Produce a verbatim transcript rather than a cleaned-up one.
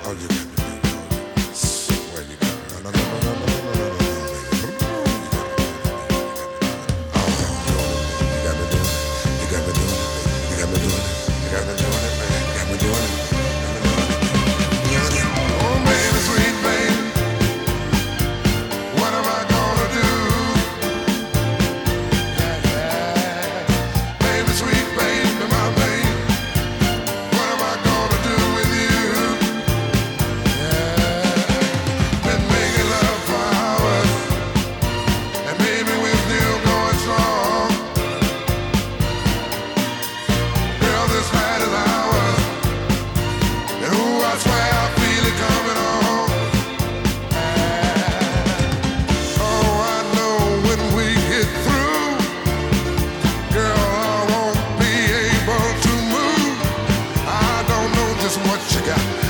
you got to do. Well, you got to. No, no, no, no, no, no, no, no, no, no, baby. You got me doing it. You got me doing it. You got me doing it. You got me doing it, baby. You got me doing it. Oh, baby, sweet baby, what am I gonna do? Yeah, yeah. Baby, sweet baby, my baby, what am I gonna do with you? Yeah. Been making love for hours, and baby, we're still going strong. Girl, this night is ours, and ooh, I swear I feel it coming on. Oh, I know when we get through, girl, I won't be able to move. I don't know just what you got.